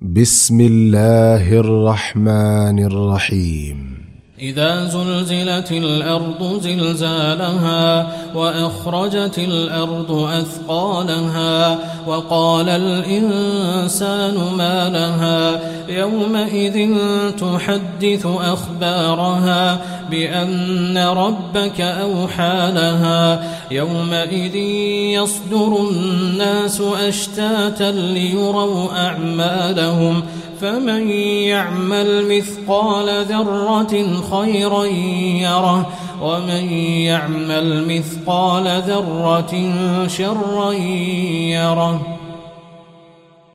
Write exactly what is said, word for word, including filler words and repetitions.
بسم الله الرحمن الرحيم إذا زلزلت الأرض زلزالها وأخرجت الأرض أثقالها وقال الإنسان ما لها يومئذ تحدث أخبارها بأن ربك أوحى لها يومئذ يصدر الناس أشتاتا ليروا أعمالهم فمن يعمل مثقال ذرة خيرا يره ومن يعمل مثقال ذرة شرا يره.